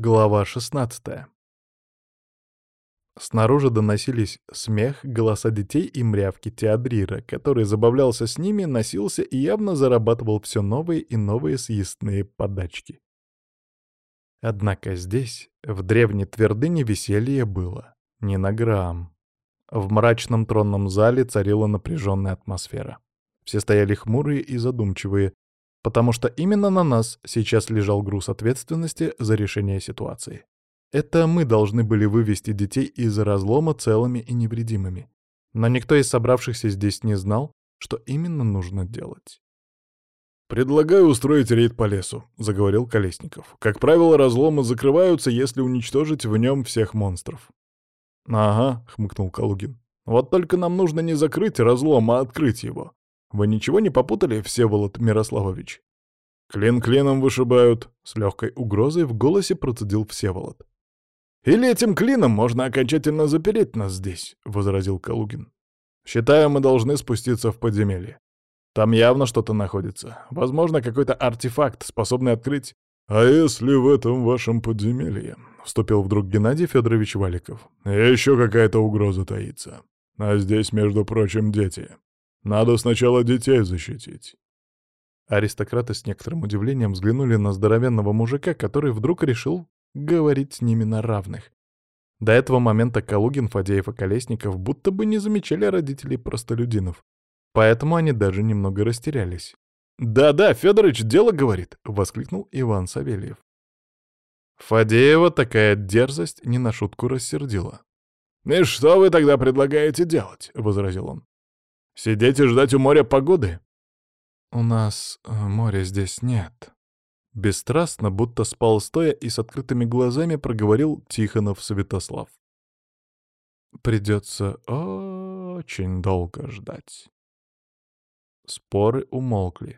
Глава 16. Снаружи доносились смех, голоса детей и мрявки Теодрира, который забавлялся с ними, носился и явно зарабатывал все новые и новые съестные подачки. Однако здесь, в древней твердыне, веселье было не на грамм. В мрачном тронном зале царила напряженная атмосфера. Все стояли хмурые и задумчивые, потому что именно на нас сейчас лежал груз ответственности за решение ситуации. Это мы должны были вывести детей из разлома целыми и невредимыми. Но никто из собравшихся здесь не знал, что именно нужно делать. «Предлагаю устроить рейд по лесу», — заговорил Колесников. «Как правило, разломы закрываются, если уничтожить в нем всех монстров». «Ага», — хмыкнул Калугин. «Вот только нам нужно не закрыть разлом, а открыть его. Вы ничего не попутали, Всеволод Мирославович?» «Клин клином вышибают», — с легкой угрозой в голосе процедил Всеволод. «Или этим клином можно окончательно запереть нас здесь», — возразил Калугин. «Считаю, мы должны спуститься в подземелье. Там явно что-то находится. Возможно, какой-то артефакт, способный открыть...» «А если в этом вашем подземелье?» — вступил вдруг Геннадий Федорович Валиков. «Еще какая-то угроза таится. А здесь, между прочим, дети. Надо сначала детей защитить». Аристократы с некоторым удивлением взглянули на здоровенного мужика, который вдруг решил говорить с ними на равных. До этого момента Калугин, Фадеев и Колесников будто бы не замечали родителей простолюдинов, поэтому они даже немного растерялись. «Да-да, Федорович дело говорит!» — воскликнул Иван Савельев. Фадеева такая дерзость не на шутку рассердила. «И что вы тогда предлагаете делать?» — возразил он. «Сидеть и ждать у моря погоды?» «У нас моря здесь нет». Бесстрастно, будто спал стоя и с открытыми глазами проговорил Тихонов Святослав. «Придется очень долго ждать». Споры умолкли.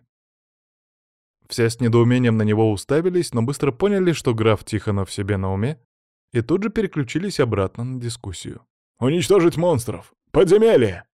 Все с недоумением на него уставились, но быстро поняли, что граф Тихонов себе на уме, и тут же переключились обратно на дискуссию. «Уничтожить монстров! Подземелье!»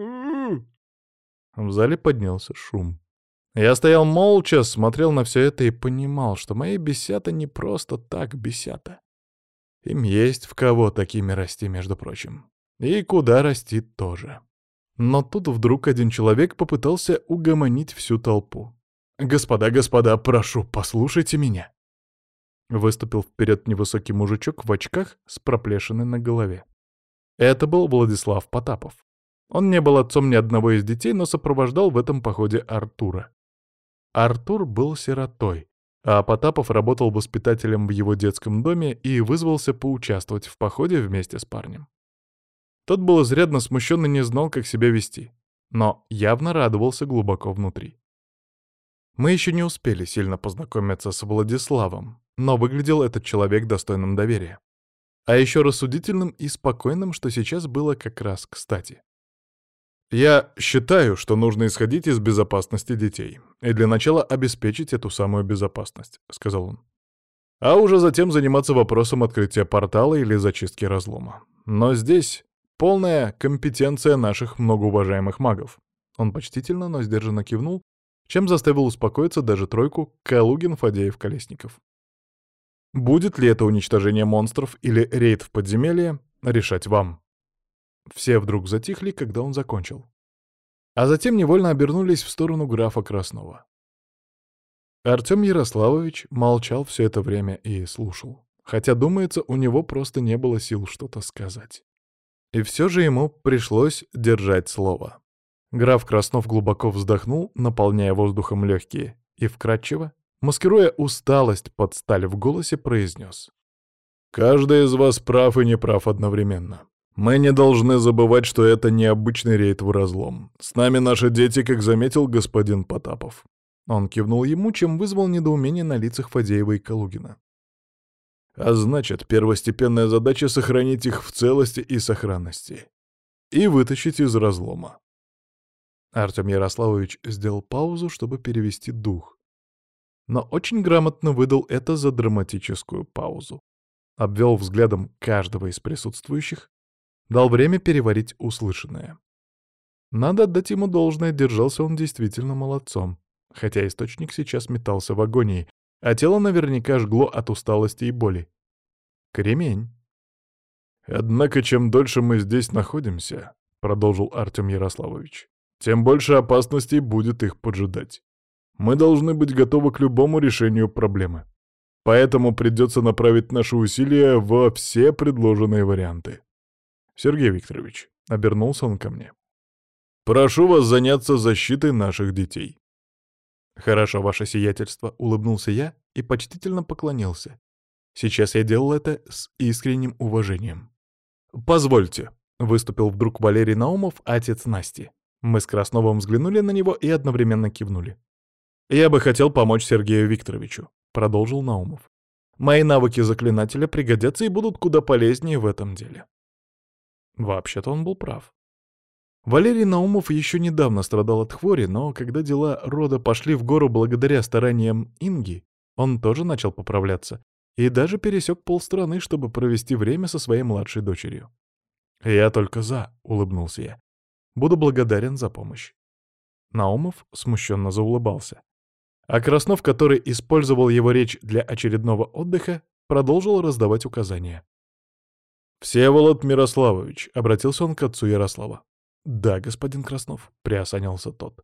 В зале поднялся шум. Я стоял молча, смотрел на все это и понимал, что мои бесята не просто так бесята. Им есть в кого такими расти, между прочим. И куда расти тоже. Но тут вдруг один человек попытался угомонить всю толпу. «Господа, господа, прошу, послушайте меня!» Выступил вперед невысокий мужичок в очках с проплешиной на голове. Это был Владислав Потапов. Он не был отцом ни одного из детей, но сопровождал в этом походе Артура. Артур был сиротой, а Потапов работал воспитателем в его детском доме и вызвался поучаствовать в походе вместе с парнем. Тот был изрядно смущен и не знал, как себя вести, но явно радовался глубоко внутри. Мы еще не успели сильно познакомиться с Владиславом, но выглядел этот человек достойным доверия. А еще рассудительным и спокойным, что сейчас было как раз кстати. «Я считаю, что нужно исходить из безопасности детей и для начала обеспечить эту самую безопасность», — сказал он. «А уже затем заниматься вопросом открытия портала или зачистки разлома. Но здесь полная компетенция наших многоуважаемых магов». Он почтительно, но сдержанно кивнул, чем заставил успокоиться даже тройку Калугин, Фадеев, Колесников. Будет ли это уничтожение монстров или рейд в подземелье, решать вам. Все вдруг затихли, когда он закончил. А затем невольно обернулись в сторону графа Краснова. Артем Ярославович молчал все это время и слушал. Хотя, думается, у него просто не было сил что-то сказать. И все же ему пришлось держать слово. Граф Краснов глубоко вздохнул, наполняя воздухом легкие, и вкратчиво, маскируя усталость под сталь в голосе, произнес. «Каждый из вас прав и не прав одновременно. Мы не должны забывать, что это не обычный рейд в разлом. С нами наши дети, как заметил господин Потапов». Он кивнул ему, чем вызвал недоумение на лицах Фадеева и Калугина. «А значит, первостепенная задача — сохранить их в целости и сохранности. И вытащить из разлома». Артем Ярославович сделал паузу, чтобы перевести дух. Но очень грамотно выдал это за драматическую паузу. Обвел взглядом каждого из присутствующих, дал время переварить услышанное. Надо отдать ему должное, держался он действительно молодцом, хотя источник сейчас метался в агонии, а тело наверняка жгло от усталости и боли. Кремень. «Однако, чем дольше мы здесь находимся, — продолжил Артем Ярославович, — тем больше опасностей будет их поджидать. Мы должны быть готовы к любому решению проблемы. Поэтому придется направить наши усилия во все предложенные варианты. Сергей Викторович, — обернулся он ко мне, — прошу вас заняться защитой наших детей». «Хорошо, ваше сиятельство», — улыбнулся я и почтительно поклонился. Сейчас я делал это с искренним уважением. «Позвольте», — выступил вдруг Валерий Наумов, отец Насти. Мы с Красновым взглянули на него и одновременно кивнули. «Я бы хотел помочь Сергею Викторовичу», — продолжил Наумов. «Мои навыки заклинателя пригодятся и будут куда полезнее в этом деле». Вообще-то он был прав. Валерий Наумов еще недавно страдал от хвори, но когда дела рода пошли в гору благодаря стараниям Инги, он тоже начал поправляться и даже пересек полстраны, чтобы провести время со своей младшей дочерью. «Я только за», — улыбнулся я. «Буду благодарен за помощь». Наумов смущенно заулыбался. А Краснов, который использовал его речь для очередного отдыха, продолжил раздавать указания. «Всеволод Мирославович», — обратился он к отцу Ярослава. «Да, господин Краснов», — приосанился тот.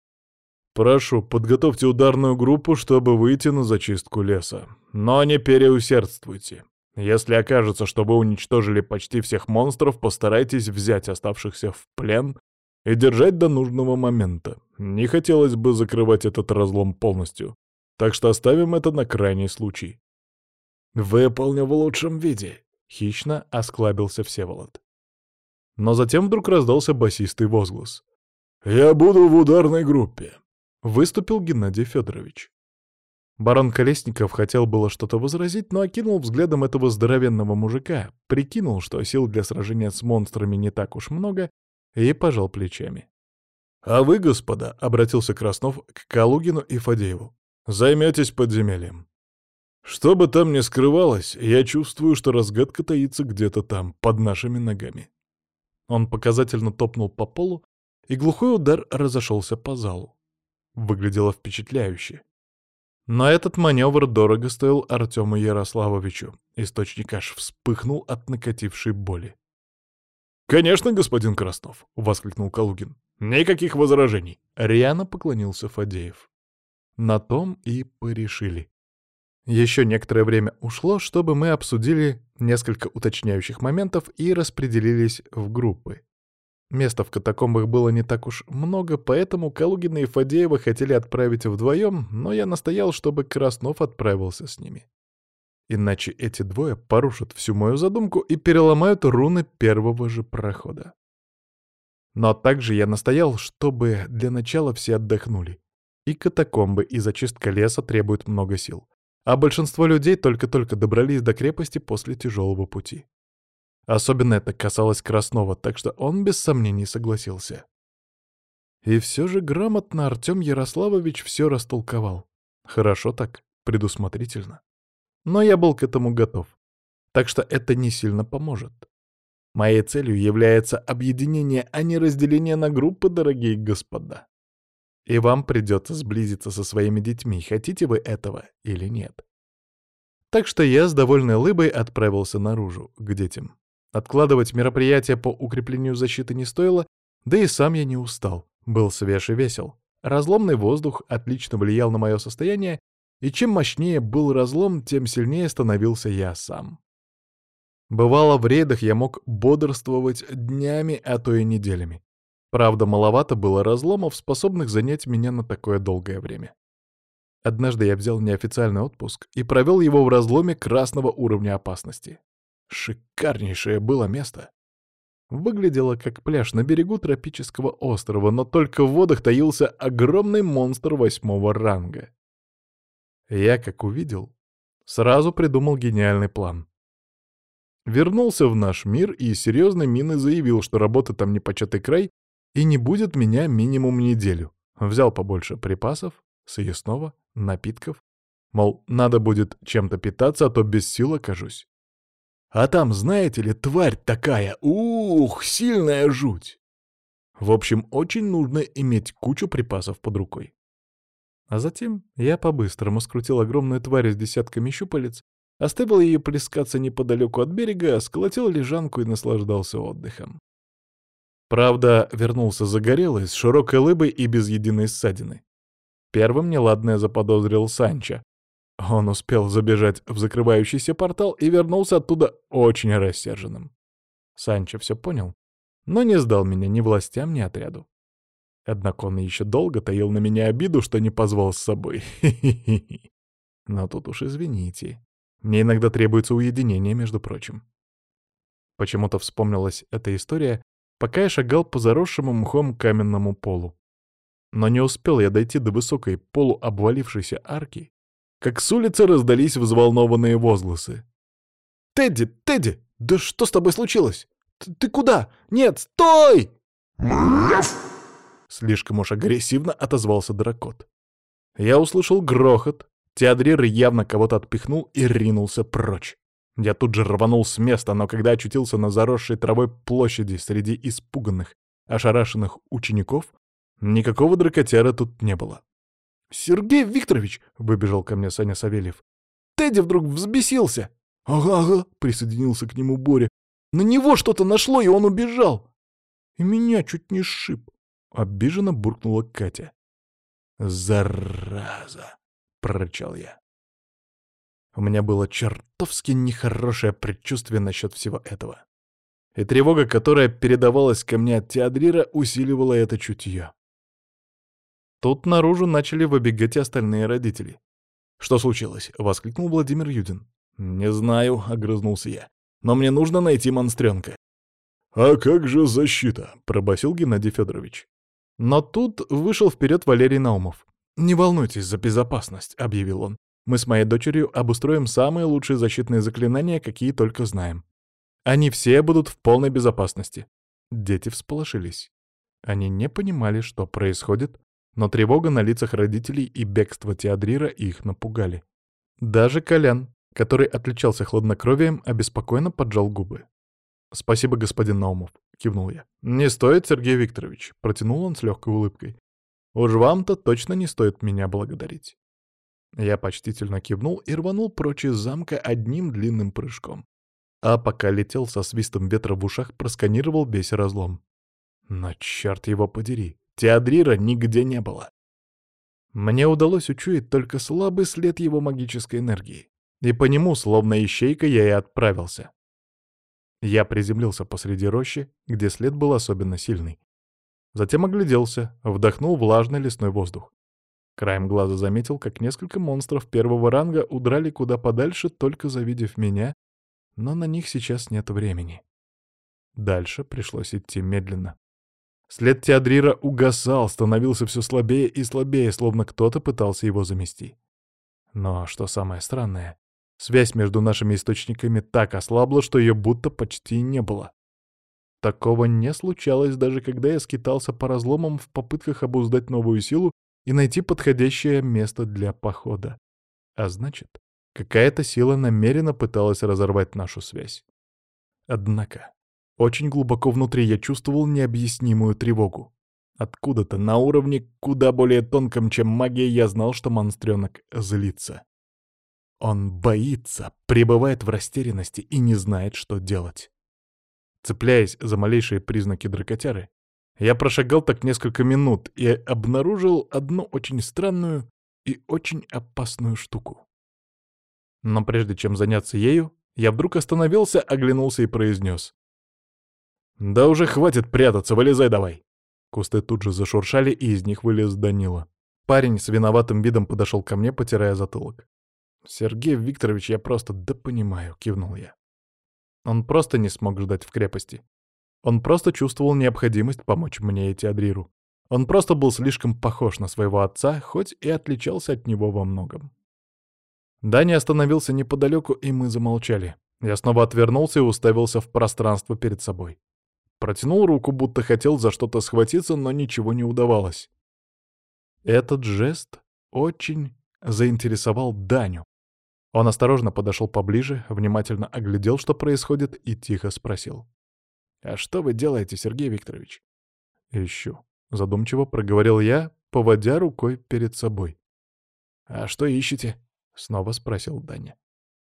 «Прошу, подготовьте ударную группу, чтобы выйти на зачистку леса. Но не переусердствуйте. Если окажется, что вы уничтожили почти всех монстров, постарайтесь взять оставшихся в плен и держать до нужного момента. Не хотелось бы закрывать этот разлом полностью, так что оставим это на крайний случай». «Выполню в лучшем виде», — хищно осклабился Всеволод. Но затем вдруг раздался басистый возглас. «Я буду в ударной группе», — выступил Геннадий Федорович. Барон Колесников хотел было что-то возразить, но окинул взглядом этого здоровенного мужика, прикинул, что сил для сражения с монстрами не так уж много, и пожал плечами. «А вы, господа, — обратился Краснов к Калугину и Фадееву, — займетесь подземельем. Что бы там ни скрывалось, я чувствую, что разгадка таится где-то там, под нашими ногами». Он показательно топнул по полу, и глухой удар разошелся по залу. Выглядело впечатляюще. Но этот маневр дорого стоил Артему Ярославовичу. Источник аж вспыхнул от накатившей боли. «Конечно, господин Краснов!» — воскликнул Калугин. «Никаких возражений!» — рьяно поклонился Фадеев. На том и порешили. Еще некоторое время ушло, чтобы мы обсудили несколько уточняющих моментов и распределились в группы. Места в катакомбах было не так уж много, поэтому Калугина и Фадеева хотели отправить вдвоем, но я настоял, чтобы Краснов отправился с ними. Иначе эти двое порушат всю мою задумку и переломают руны первого же прохода. Но также я настоял, чтобы для начала все отдохнули. И катакомбы, и зачистка леса требуют много сил. А большинство людей только-только добрались до крепости после тяжелого пути. Особенно это касалось Краснова, так что он без сомнений согласился. И все же грамотно Артем Ярославович все растолковал. Хорошо так, предусмотрительно. Но я был к этому готов. Так что это не сильно поможет. Моей целью является объединение, а не разделение на группы, дорогие господа. И вам придется сблизиться со своими детьми, хотите вы этого или нет. Так что я с довольной улыбой отправился наружу, к детям. Откладывать мероприятия по укреплению защиты не стоило, да и сам я не устал, был свеж и весел. Разломный воздух отлично влиял на мое состояние, и чем мощнее был разлом, тем сильнее становился я сам. Бывало, в рейдах я мог бодрствовать днями, а то и неделями. Правда, маловато было разломов, способных занять меня на такое долгое время. Однажды я взял неофициальный отпуск и провел его в разломе красного уровня опасности. Шикарнейшее было место. Выглядело как пляж на берегу тропического острова, но только в водах таился огромный монстр 8-го ранга. Я, как увидел, сразу придумал гениальный план. Вернулся в наш мир и серьезной миной заявил, что работы там непочатый край и не будет меня минимум неделю. Взял побольше припасов, съестного, напитков. Мол, надо будет чем-то питаться, а то без сил окажусь. А там, знаете ли, тварь такая, сильная жуть. В общем, очень нужно иметь кучу припасов под рукой. А затем я по-быстрому скрутил огромную тварь с десятками щупалец Оставил ее плескаться неподалеку от берега, сколотил лежанку и наслаждался отдыхом. Правда, вернулся загорелый, с широкой лыбой и без единой ссадины. Первым неладное заподозрил Санчо. Он успел забежать в закрывающийся портал и вернулся оттуда очень рассерженным. Санчо все понял, но не сдал меня ни властям, ни отряду. Однако он еще долго таил на меня обиду, что не позвал с собой. Хи-хи-хи. Но тут уж извините. Мне иногда требуется уединение, между прочим. Почему-то вспомнилась эта история, пока я шагал по заросшему мхом каменному полу. Но не успел я дойти до высокой полуобвалившейся арки, как с улицы раздались взволнованные возгласы. «Тедди! Тедди! Да что с тобой случилось? Ты куда? Нет, стой!» Слишком уж агрессивно отозвался дракот. Я услышал грохот. Теодрир явно кого-то отпихнул и ринулся прочь. Я тут же рванул с места, но когда очутился на заросшей травой площади среди испуганных, ошарашенных учеников, никакого дракотяра тут не было. «Сергей Викторович!» — выбежал ко мне Саня Савельев. «Тедди вдруг взбесился!» «Ага-ага!» — присоединился к нему Боря. «На него что-то нашло, и он убежал!» «И меня чуть не сшиб!» — обиженно буркнула Катя. «Зараза!» — прорычал я. У меня было чертовски нехорошее предчувствие насчет всего этого. И тревога, которая передавалась ко мне от Теодрира, усиливала это чутье. Тут наружу начали выбегать и остальные родители. «Что случилось?» — воскликнул Владимир Юдин. «Не знаю», — огрызнулся я. «Но мне нужно найти монстренка». «А как же защита?» — пробасил Геннадий Федорович. Но тут вышел вперед Валерий Наумов. «Не волнуйтесь за безопасность», — объявил он. «Мы с моей дочерью обустроим самые лучшие защитные заклинания, какие только знаем. Они все будут в полной безопасности». Дети всполошились. Они не понимали, что происходит, но тревога на лицах родителей и бегство Теодрира их напугали. Даже Колян, который отличался хладнокровием, обеспокоенно поджал губы. «Спасибо, господин Наумов», — кивнул я. «Не стоит, Сергей Викторович», — протянул он с легкой улыбкой. «Уж вам-то точно не стоит меня благодарить». Я почтительно кивнул и рванул прочь из замка одним длинным прыжком. А пока летел со свистом ветра в ушах, просканировал весь разлом. Но черт его подери, Теодрира нигде не было. Мне удалось учуять только слабый след его магической энергии, и по нему, словно ищейка, я и отправился. Я приземлился посреди рощи, где след был особенно сильный. Затем огляделся, вдохнул влажный лесной воздух. Краем глаза заметил, как несколько монстров первого ранга удрали куда подальше, только завидев меня, но на них сейчас нет времени. Дальше пришлось идти медленно. След Теодрира угасал, становился все слабее и слабее, словно кто-то пытался его замести. Но, что самое странное, связь между нашими источниками так ослабла, что ее будто почти не было. Такого не случалось, даже когда я скитался по разломам в попытках обуздать новую силу и найти подходящее место для похода. А значит, какая-то сила намеренно пыталась разорвать нашу связь. Однако, очень глубоко внутри я чувствовал необъяснимую тревогу. Откуда-то на уровне куда более тонком, чем магия, я знал, что монстренок злится. Он боится, пребывает в растерянности и не знает, что делать. Цепляясь за малейшие признаки дракотяры, я прошагал так несколько минут и обнаружил одну очень странную и очень опасную штуку. Но прежде чем заняться ею, я вдруг остановился, оглянулся и произнес: «Да уже хватит прятаться, вылезай давай!» Кусты тут же зашуршали, и из них вылез Данила. Парень с виноватым видом подошел ко мне, потирая затылок. «Сергей Викторович, я просто да понимаю», — кивнул я. Он просто не смог ждать в крепости. Он просто чувствовал необходимость помочь мне и Теодриру. Он просто был слишком похож на своего отца, хоть и отличался от него во многом. Даня остановился неподалеку, и мы замолчали. Я снова отвернулся и уставился в пространство перед собой. Протянул руку, будто хотел за что-то схватиться, но ничего не удавалось. Этот жест очень заинтересовал Даню. Он осторожно подошел поближе, внимательно оглядел, что происходит, и тихо спросил: «А что вы делаете, Сергей Викторович?» «Ищу», — задумчиво проговорил я, поводя рукой перед собой. «А что ищете?» — снова спросил Даня.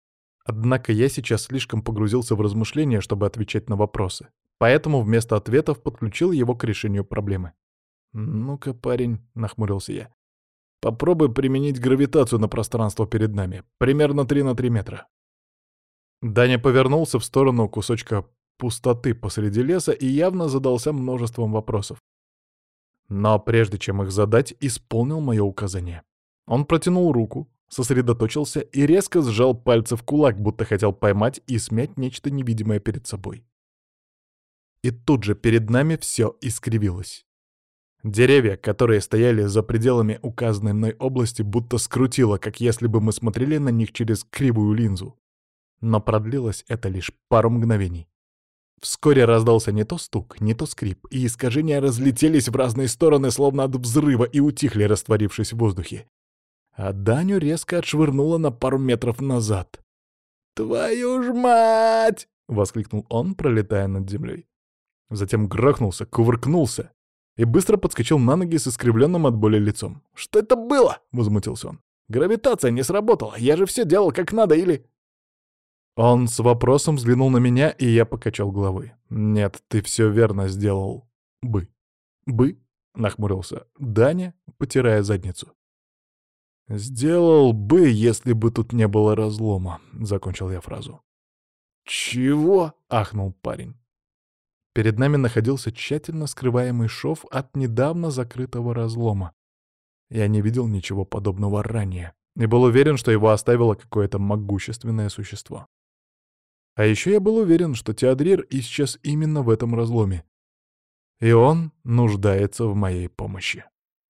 Однако я сейчас слишком погрузился в размышления, чтобы отвечать на вопросы. Поэтому вместо ответов подключил его к решению проблемы. «Ну-ка, парень», — нахмурился я, — «попробуй применить гравитацию на пространство перед нами. Примерно 3 на 3 метра». Даня повернулся в сторону кусочка пустоты посреди леса и явно задался множеством вопросов. Но прежде чем их задать, исполнил мое указание. Он протянул руку, сосредоточился и резко сжал пальцы в кулак, будто хотел поймать и смять нечто невидимое перед собой. И тут же перед нами все искривилось. Деревья, которые стояли за пределами указанной мной области, будто скрутило, как если бы мы смотрели на них через кривую линзу. Но продлилось это лишь пару мгновений. Вскоре раздался не то стук, не то скрип, и искажения разлетелись в разные стороны, словно от взрыва, и утихли, растворившись в воздухе. А Даню резко отшвырнуло на пару метров назад. «Твою ж мать!» — воскликнул он, пролетая над землей. Затем грохнулся, кувыркнулся и быстро подскочил на ноги с искривленным от боли лицом. «Что это было?» — возмутился он. «Гравитация не сработала, я же все делал как надо, или...» Он с вопросом взглянул на меня, и я покачал головой. «Нет, ты все верно сделал. Бы». «Бы?» — нахмурился Даня, потирая задницу. «Сделал бы, если бы тут не было разлома», — закончил я фразу. «Чего?» — ахнул парень. Перед нами находился тщательно скрываемый шов от недавно закрытого разлома. Я не видел ничего подобного ранее и был уверен, что его оставило какое-то могущественное существо. А еще я был уверен, что Теодрир исчез именно в этом разломе. И он нуждается в моей помощи.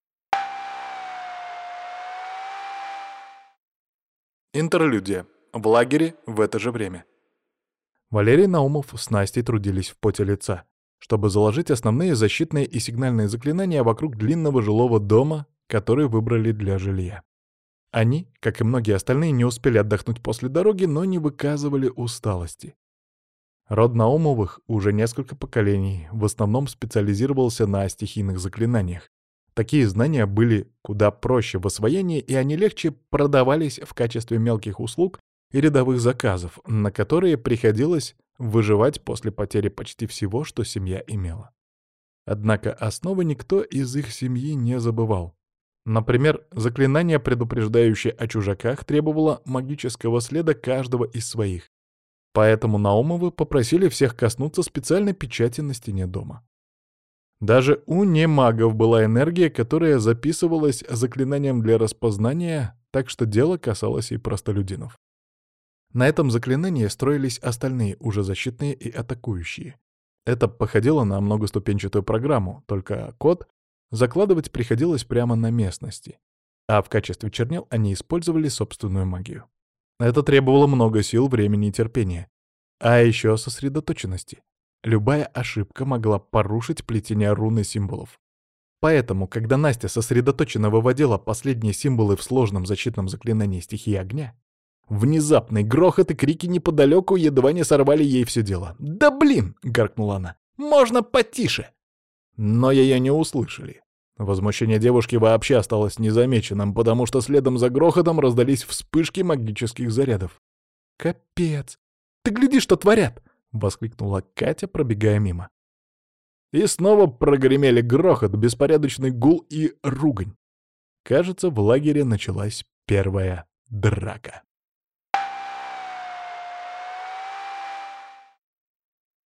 Интерлюдия. В лагере в это же время. Валерий Наумов с Настей трудились в поте лица, чтобы заложить основные защитные и сигнальные заклинания вокруг длинного жилого дома, который выбрали для жилья. Они, как и многие остальные, не успели отдохнуть после дороги, но не выказывали усталости. Род Наумовых уже несколько поколений в основном специализировался на стихийных заклинаниях. Такие знания были куда проще в освоении, и они легче продавались в качестве мелких услуг и рядовых заказов, на которые приходилось выживать после потери почти всего, что семья имела. Однако основы никто из их семьи не забывал. Например, заклинание, предупреждающее о чужаках, требовало магического следа каждого из своих. Поэтому Наумовы попросили всех коснуться специальной печати на стене дома. Даже у немагов была энергия, которая записывалась заклинанием для распознания, так что дело касалось и простолюдинов. На этом заклинании строились остальные, уже защитные и атакующие. Это походило на многоступенчатую программу, только код закладывать приходилось прямо на местности, а в качестве чернил они использовали собственную магию. Это требовало много сил, времени и терпения, а еще сосредоточенности. Любая ошибка могла порушить плетение рун и символов. Поэтому, когда Настя сосредоточенно выводила последние символы в сложном защитном заклинании стихии огня, внезапный грохот и крики неподалеку едва не сорвали ей все дело. «Да блин!» — гаркнула она. «Можно потише!» Но ее не услышали. Возмущение девушки вообще осталось незамеченным, потому что следом за грохотом раздались вспышки магических зарядов. «Капец! Ты гляди, что творят!» — воскликнула Катя, пробегая мимо. И снова прогремели грохот, беспорядочный гул и ругань. Кажется, в лагере началась первая драка.